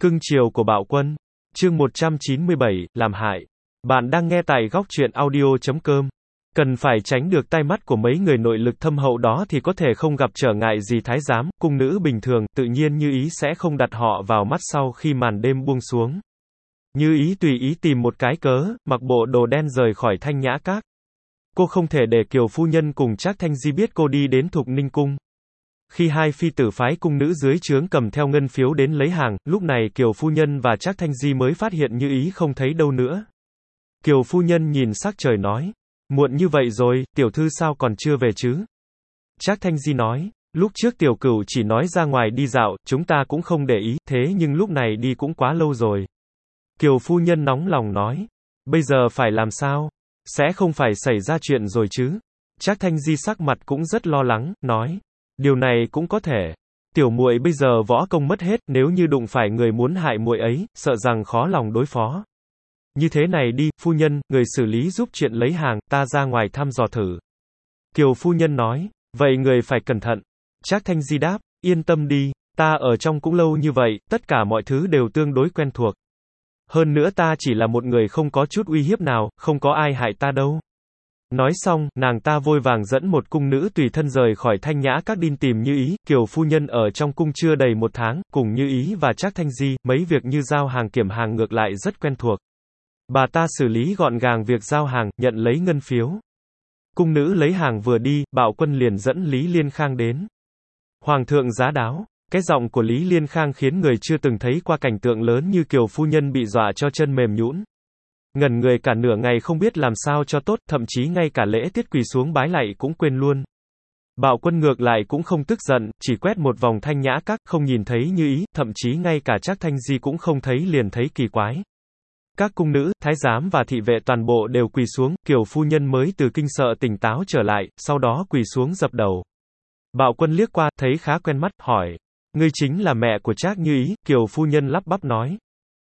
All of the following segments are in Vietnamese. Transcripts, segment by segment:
Cưng chiều của Bạo Quân. Chương 197, làm hại. Bạn đang nghe tại góc truyện audio.com. Cần phải tránh được tai mắt của mấy người nội lực thâm hậu đó thì có thể không gặp trở ngại gì thái giám, cung nữ bình thường, tự nhiên Như Ý sẽ không đặt họ vào mắt sau khi màn đêm buông xuống. Như Ý tùy ý tìm một cái cớ, mặc bộ đồ đen rời khỏi Thanh Nhã Các. Cô không thể để Kiều phu nhân cùng Trác Thanh Di biết cô đi đến Thục Ninh Cung. Khi hai phi tử phái cung nữ dưới trướng cầm theo ngân phiếu đến lấy hàng, lúc này Kiều phu nhân và Trác Thanh Di mới phát hiện Như Ý không thấy đâu nữa. Kiều phu nhân nhìn sắc trời nói, muộn như vậy rồi, tiểu thư sao còn chưa về chứ? Trác Thanh Di nói, lúc trước tiểu cửu chỉ nói ra ngoài đi dạo, chúng ta cũng không để ý, thế nhưng lúc này đi cũng quá lâu rồi. Kiều phu nhân nóng lòng nói, bây giờ phải làm sao? Sẽ không phải xảy ra chuyện rồi chứ? Trác Thanh Di sắc mặt cũng rất lo lắng, nói, điều này cũng có thể. Tiểu muội bây giờ võ công mất hết, nếu như đụng phải người muốn hại muội ấy, sợ rằng khó lòng đối phó. Như thế này đi, phu nhân, người xử lý giúp chuyện lấy hàng, ta ra ngoài thăm dò thử. Kiều phu nhân nói, vậy người phải cẩn thận. Trác Thanh Di đáp, yên tâm đi, ta ở trong cũng lâu như vậy, tất cả mọi thứ đều tương đối quen thuộc. Hơn nữa ta chỉ là một người không có chút uy hiếp nào, không có ai hại ta đâu. Nói xong, nàng ta vội vàng dẫn một cung nữ tùy thân rời khỏi Thanh Nhã Các đi tìm Như Ý. Kiều phu nhân ở trong cung chưa đầy một tháng, cùng Như Ý và Trác Thanh Di, mấy việc như giao hàng kiểm hàng ngược lại rất quen thuộc. Bà ta xử lý gọn gàng việc giao hàng, nhận lấy ngân phiếu. Cung nữ lấy hàng vừa đi, Bạo Quân liền dẫn Lý Liên Khang đến. Hoàng thượng giá đáo. Cái giọng của Lý Liên Khang khiến người chưa từng thấy qua cảnh tượng lớn như Kiều phu nhân bị dọa cho chân mềm nhũn. Ngẩn người cả nửa ngày không biết làm sao cho tốt, thậm chí ngay cả lễ tiết quỳ xuống bái lạy cũng quên luôn. Bạo Quân ngược lại cũng không tức giận, chỉ quét một vòng Thanh Nhã Các, không nhìn thấy Như Ý, thậm chí ngay cả Trác Thanh Di cũng không thấy liền thấy kỳ quái. Các cung nữ, thái giám và thị vệ toàn bộ đều quỳ xuống, Kiều phu nhân mới từ kinh sợ tỉnh táo trở lại, sau đó quỳ xuống dập đầu. Bạo Quân liếc qua, thấy khá quen mắt, hỏi, ngươi chính là mẹ của Trác Như Ý? Kiều phu nhân lắp bắp nói,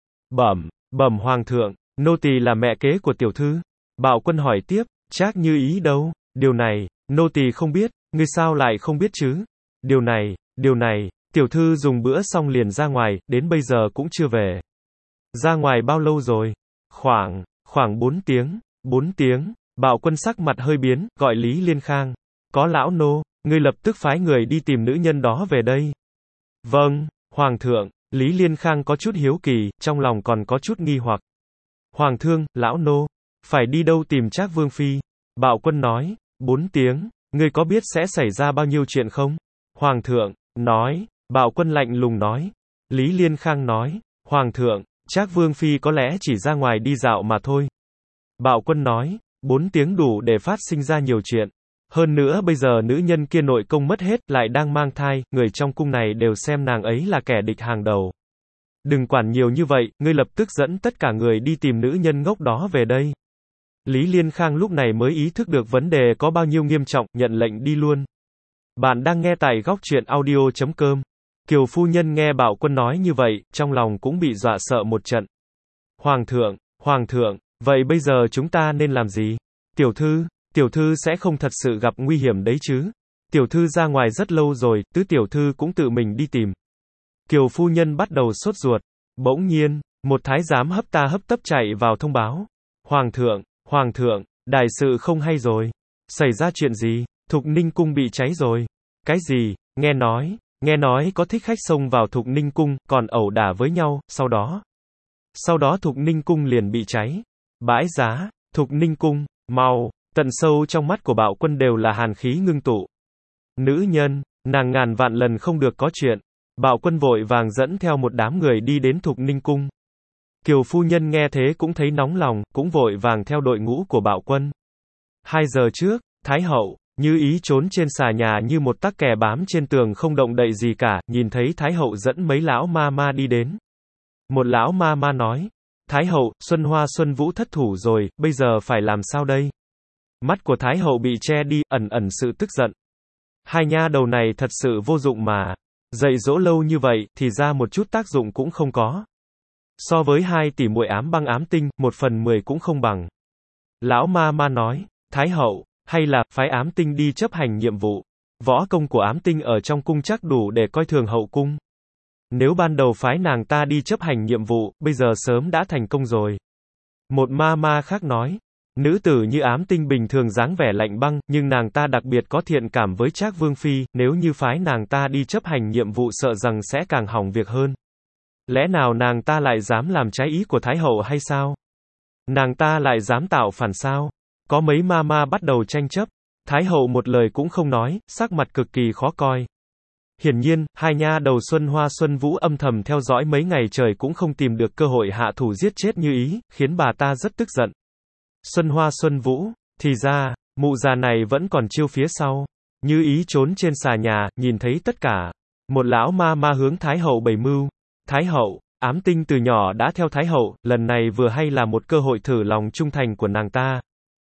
bẩm hoàng thượng, nô tỳ là mẹ kế của tiểu thư. Bạo Quân hỏi tiếp, Trác Như Ý đâu? Điều này, nô tỳ không biết. Ngươi sao lại không biết chứ? Điều này, tiểu thư dùng bữa xong liền ra ngoài, đến bây giờ cũng chưa về. Ra ngoài bao lâu rồi? Khoảng 4 tiếng. 4 tiếng. Bạo Quân sắc mặt hơi biến, gọi Lý Liên Khang. Có lão nô, ngươi lập tức phái người đi tìm nữ nhân đó về đây. Vâng, hoàng thượng. Lý Liên Khang có chút hiếu kỳ, trong lòng còn có chút nghi hoặc. Hoàng thương, lão nô, phải đi đâu tìm Trác Vương Phi? Bạo Quân nói, 4 tiếng, ngươi có biết sẽ xảy ra bao nhiêu chuyện không? Hoàng thượng, nói, Bạo Quân lạnh lùng nói. Lý Liên Khang nói, Hoàng thượng, Trác Vương Phi có lẽ chỉ ra ngoài đi dạo mà thôi. Bạo Quân nói, 4 tiếng đủ để phát sinh ra nhiều chuyện. Hơn nữa bây giờ nữ nhân kia nội công mất hết, lại đang mang thai, người trong cung này đều xem nàng ấy là kẻ địch hàng đầu. Đừng quản nhiều như vậy, ngươi lập tức dẫn tất cả người đi tìm nữ nhân ngốc đó về đây. Lý Liên Khang lúc này mới ý thức được vấn đề có bao nhiêu nghiêm trọng, nhận lệnh đi luôn. Bạn đang nghe tại góc truyện audio.com. Kiều phu nhân nghe Bạo Quân nói như vậy, trong lòng cũng bị dọa sợ một trận. Hoàng thượng, vậy bây giờ chúng ta nên làm gì? Tiểu thư sẽ không thật sự gặp nguy hiểm đấy chứ? Tiểu thư ra ngoài rất lâu rồi, tứ tiểu thư cũng tự mình đi tìm. Kiều phu nhân bắt đầu sốt ruột. Bỗng nhiên, một thái giám hấp ta hấp tấp chạy vào thông báo. Hoàng thượng, đại sự không hay rồi. Xảy ra chuyện gì? Thục Ninh Cung bị cháy rồi. Cái gì? Nghe nói có thích khách xông vào Thục Ninh Cung, còn ẩu đả với nhau, sau đó Thục Ninh Cung liền bị cháy. Bãi giá, Thục Ninh Cung, mau. Tận sâu trong mắt của Bạo Quân đều là hàn khí ngưng tụ. Nữ nhân, nàng ngàn vạn lần không được có chuyện. Bạo Quân vội vàng dẫn theo một đám người đi đến Thục Ninh Cung. Kiều phu nhân nghe thế cũng thấy nóng lòng, cũng vội vàng theo đội ngũ của Bạo Quân. 2 giờ trước, Thái hậu, Như Ý trốn trên xà nhà như một tắc kè bám trên tường không động đậy gì cả, nhìn thấy Thái hậu dẫn mấy lão ma ma đi đến. Một lão ma ma nói, Thái hậu, Xuân Hoa Xuân Vũ thất thủ rồi, bây giờ phải làm sao đây? Mắt của Thái hậu bị che đi, ẩn sự tức giận. Hai nha đầu này thật sự vô dụng mà. Dạy dỗ lâu như vậy, thì ra một chút tác dụng cũng không có. So với 2 tỷ muội ám băng ám tinh, 1/10 cũng không bằng. Lão ma ma nói, Thái hậu, hay là, phái ám tinh đi chấp hành nhiệm vụ. Võ công của ám tinh ở trong cung chắc đủ để coi thường hậu cung. Nếu ban đầu phái nàng ta đi chấp hành nhiệm vụ, bây giờ sớm đã thành công rồi. Một ma ma khác nói, nữ tử như Ám Tinh bình thường dáng vẻ lạnh băng, nhưng nàng ta đặc biệt có thiện cảm với Trác Vương Phi, nếu như phái nàng ta đi chấp hành nhiệm vụ sợ rằng sẽ càng hỏng việc hơn. Lẽ nào nàng ta lại dám làm trái ý của Thái Hậu hay sao? Nàng ta lại dám tạo phản sao? Có mấy ma ma bắt đầu tranh chấp. Thái Hậu một lời cũng không nói, sắc mặt cực kỳ khó coi. Hiển nhiên, hai nha đầu Xuân Hoa Xuân Vũ âm thầm theo dõi mấy ngày trời cũng không tìm được cơ hội hạ thủ giết chết Như Ý, khiến bà ta rất tức giận. Xuân Hoa Xuân Vũ, thì ra, mụ già này vẫn còn chiêu phía sau. Như Ý trốn trên xà nhà, nhìn thấy tất cả. Một lão ma ma hướng Thái Hậu bày mưu. Thái Hậu, Ám Tinh từ nhỏ đã theo Thái Hậu, lần này vừa hay là một cơ hội thử lòng trung thành của nàng ta.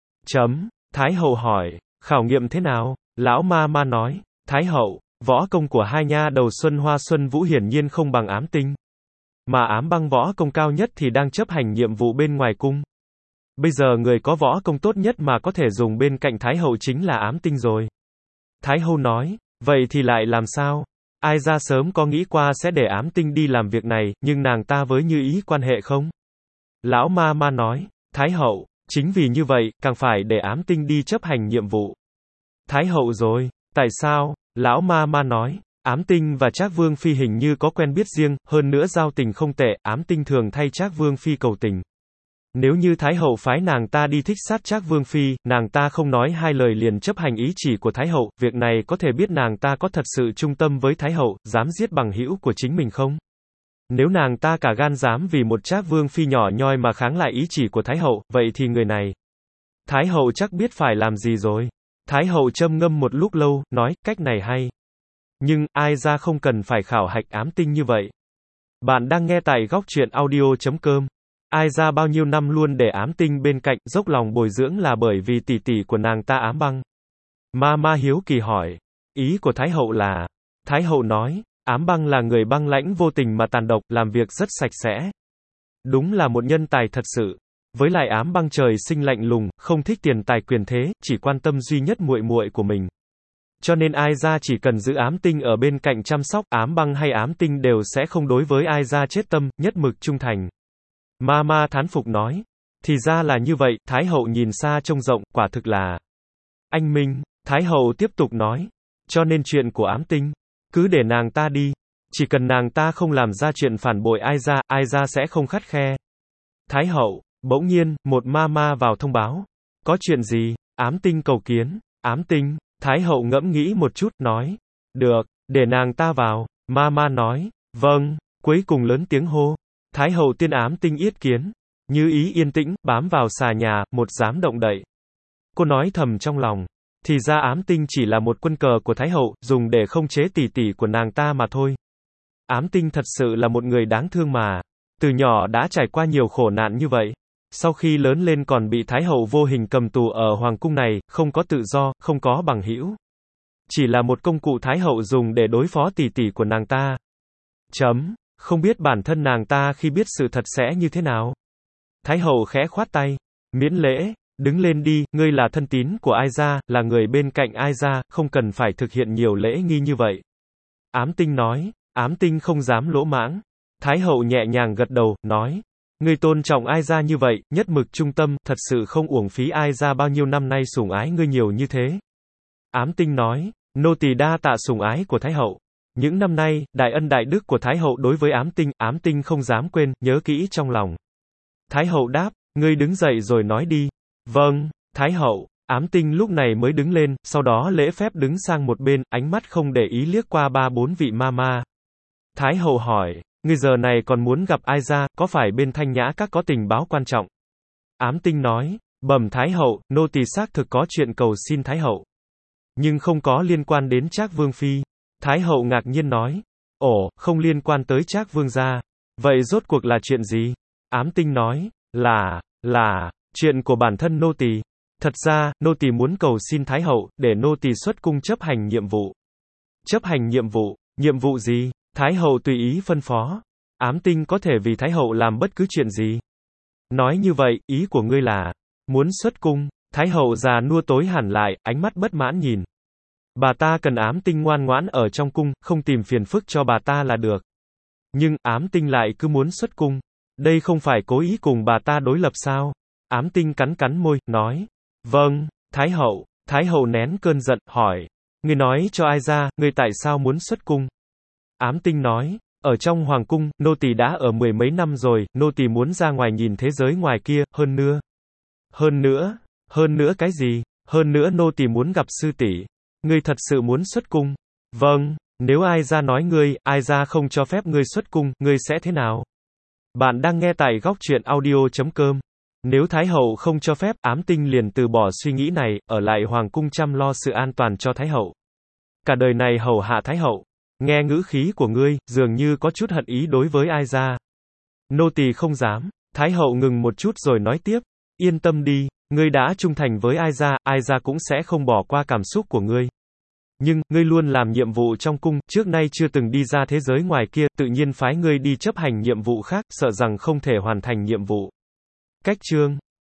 Thái Hậu hỏi, khảo nghiệm thế nào? Lão ma ma nói, Thái Hậu, võ công của hai nha đầu Xuân Hoa Xuân Vũ hiển nhiên không bằng Ám Tinh. Mà Ám Băng võ công cao nhất thì đang chấp hành nhiệm vụ bên ngoài cung. Bây giờ người có võ công tốt nhất mà có thể dùng bên cạnh Thái Hậu chính là Ám Tinh rồi. Thái Hậu nói, vậy thì lại làm sao? Ai ra sớm có nghĩ qua sẽ để Ám Tinh đi làm việc này, nhưng nàng ta với Như Ý quan hệ không? Lão ma ma nói, Thái Hậu, chính vì như vậy, càng phải để Ám Tinh đi chấp hành nhiệm vụ. Thái Hậu rồi, tại sao? Lão ma ma nói, Ám Tinh và Trác Vương Phi hình như có quen biết riêng, hơn nữa giao tình không tệ, Ám Tinh thường thay Trác Vương Phi cầu tình. Nếu như Thái Hậu phái nàng ta đi thích sát Trác Vương Phi, nàng ta không nói hai lời liền chấp hành ý chỉ của Thái Hậu, việc này có thể biết nàng ta có thật sự trung tâm với Thái Hậu, dám giết bằng hữu của chính mình không? Nếu nàng ta cả gan dám vì một Trác Vương Phi nhỏ nhoi mà kháng lại ý chỉ của Thái Hậu, vậy thì người này, Thái Hậu chắc biết phải làm gì rồi. Thái Hậu châm ngâm một lúc lâu, nói, cách này hay. Nhưng, ai ra không cần phải khảo hạch Ám Tinh như vậy. Bạn đang nghe tại góc truyện audio.com. Ai ra bao nhiêu năm luôn để Ám Tinh bên cạnh, dốc lòng bồi dưỡng là bởi vì tỷ tỷ của nàng ta Ám Băng. Ma ma hiếu kỳ hỏi. Ý của Thái Hậu là. Thái Hậu nói, Ám Băng là người băng lãnh vô tình mà tàn độc, làm việc rất sạch sẽ. Đúng là một nhân tài thật sự. Với lại Ám Băng trời sinh lạnh lùng, không thích tiền tài quyền thế, chỉ quan tâm duy nhất muội muội của mình. Cho nên ai ra chỉ cần giữ Ám Tinh ở bên cạnh chăm sóc, Ám Băng hay Ám Tinh đều sẽ không đối với ai ra chết tâm, nhất mực trung thành. Ma ma thán phục nói. Thì ra là như vậy, Thái Hậu nhìn xa trông rộng, quả thực là anh minh. Thái Hậu tiếp tục nói. Cho nên chuyện của Ám Tinh, cứ để nàng ta đi. Chỉ cần nàng ta không làm ra chuyện phản bội ai ra sẽ không khắt khe. Thái Hậu, bỗng nhiên, một ma ma vào thông báo. Có chuyện gì? Ám Tinh cầu kiến. Ám Tinh, Thái Hậu ngẫm nghĩ một chút, nói. Được, để nàng ta vào. Ma ma nói. Vâng, cuối cùng lớn tiếng hô. Thái Hậu tiên Ám Tinh yết kiến. Như Ý yên tĩnh, bám vào xà nhà, một dám động đậy. Cô nói thầm trong lòng. Thì ra Ám Tinh chỉ là một quân cờ của Thái Hậu, dùng để khống chế tỷ tỷ của nàng ta mà thôi. Ám Tinh thật sự là một người đáng thương mà. Từ nhỏ đã trải qua nhiều khổ nạn như vậy. Sau khi lớn lên còn bị Thái Hậu vô hình cầm tù ở Hoàng cung này, không có tự do, không có bằng hữu. Chỉ là một công cụ Thái Hậu dùng để đối phó tỷ tỷ của nàng ta. Không biết bản thân nàng ta khi biết sự thật sẽ như thế nào. Thái Hậu khẽ khoát tay. Miễn lễ, đứng lên đi, ngươi là thân tín của ai ra, là người bên cạnh ai ra, không cần phải thực hiện nhiều lễ nghi như vậy. Ám Tinh nói. Ám Tinh không dám lỗ mãng. Thái Hậu nhẹ nhàng gật đầu, nói. Ngươi tôn trọng ai ra như vậy, nhất mực trung tâm, thật sự không uổng phí ai ra bao nhiêu năm nay sủng ái ngươi nhiều như thế. Ám Tinh nói. Nô tỳ đa tạ sủng ái của Thái Hậu. Những năm nay, đại ân đại đức của Thái Hậu đối với Ám Tinh không dám quên, nhớ kỹ trong lòng. Thái Hậu đáp, ngươi đứng dậy rồi nói đi. Vâng, Thái Hậu. Ám Tinh lúc này mới đứng lên, sau đó lễ phép đứng sang một bên, ánh mắt không để ý liếc qua 3-4 vị ma ma. Thái Hậu hỏi, ngươi giờ này còn muốn gặp ai ra, có phải bên Thanh Nhã Các có tình báo quan trọng? Ám Tinh nói, bẩm Thái Hậu, nô tỳ xác thực có chuyện cầu xin Thái Hậu. Nhưng không có liên quan đến Trác Vương Phi. Thái Hậu ngạc nhiên nói, ồ, không liên quan tới Trác Vương gia. Vậy rốt cuộc là chuyện gì? Ám Tinh nói, là, chuyện của bản thân nô tỳ. Thật ra, nô tỳ muốn cầu xin Thái Hậu, để nô tỳ xuất cung chấp hành nhiệm vụ. Chấp hành nhiệm vụ gì? Thái Hậu tùy ý phân phó. Ám Tinh có thể vì Thái Hậu làm bất cứ chuyện gì. Nói như vậy, ý của ngươi là, muốn xuất cung. Thái Hậu già nua tối hẳn lại, ánh mắt bất mãn nhìn. Bà ta cần Ám Tinh ngoan ngoãn ở trong cung, không tìm phiền phức cho bà ta là được. Nhưng, ám tinh lại cứ muốn xuất cung. Đây không phải cố ý cùng bà ta đối lập sao? Ám tinh cắn cắn môi, nói. Vâng, Thái hậu nén cơn giận, hỏi. Ngươi nói cho ai ra, ngươi tại sao muốn xuất cung? Ám tinh nói. Ở trong hoàng cung, nô tỳ đã ở 10 mấy năm rồi, nô tỳ muốn ra ngoài nhìn thế giới ngoài kia, hơn nữa cái gì? Hơn nữa nô tỳ muốn gặp sư tỷ. Ngươi thật sự muốn xuất cung? Vâng, nếu ai ra nói ngươi, ai ra không cho phép ngươi xuất cung, ngươi sẽ thế nào? Bạn đang nghe tại góc truyện audio.com. Nếu Thái hậu không cho phép, ám tinh liền từ bỏ suy nghĩ này, ở lại hoàng cung chăm lo sự an toàn cho Thái hậu. Cả đời này hầu hạ Thái hậu. Nghe ngữ khí của ngươi, dường như có chút hận ý đối với ai ra. Nô tỳ không dám. Thái hậu ngừng một chút rồi nói tiếp. Yên tâm đi, ngươi đã trung thành với ai ra cũng sẽ không bỏ qua cảm xúc của ngươi. Nhưng, ngươi luôn làm nhiệm vụ trong cung, trước nay chưa từng đi ra thế giới ngoài kia, tự nhiên phái ngươi đi chấp hành nhiệm vụ khác, sợ rằng không thể hoàn thành nhiệm vụ. Cách chương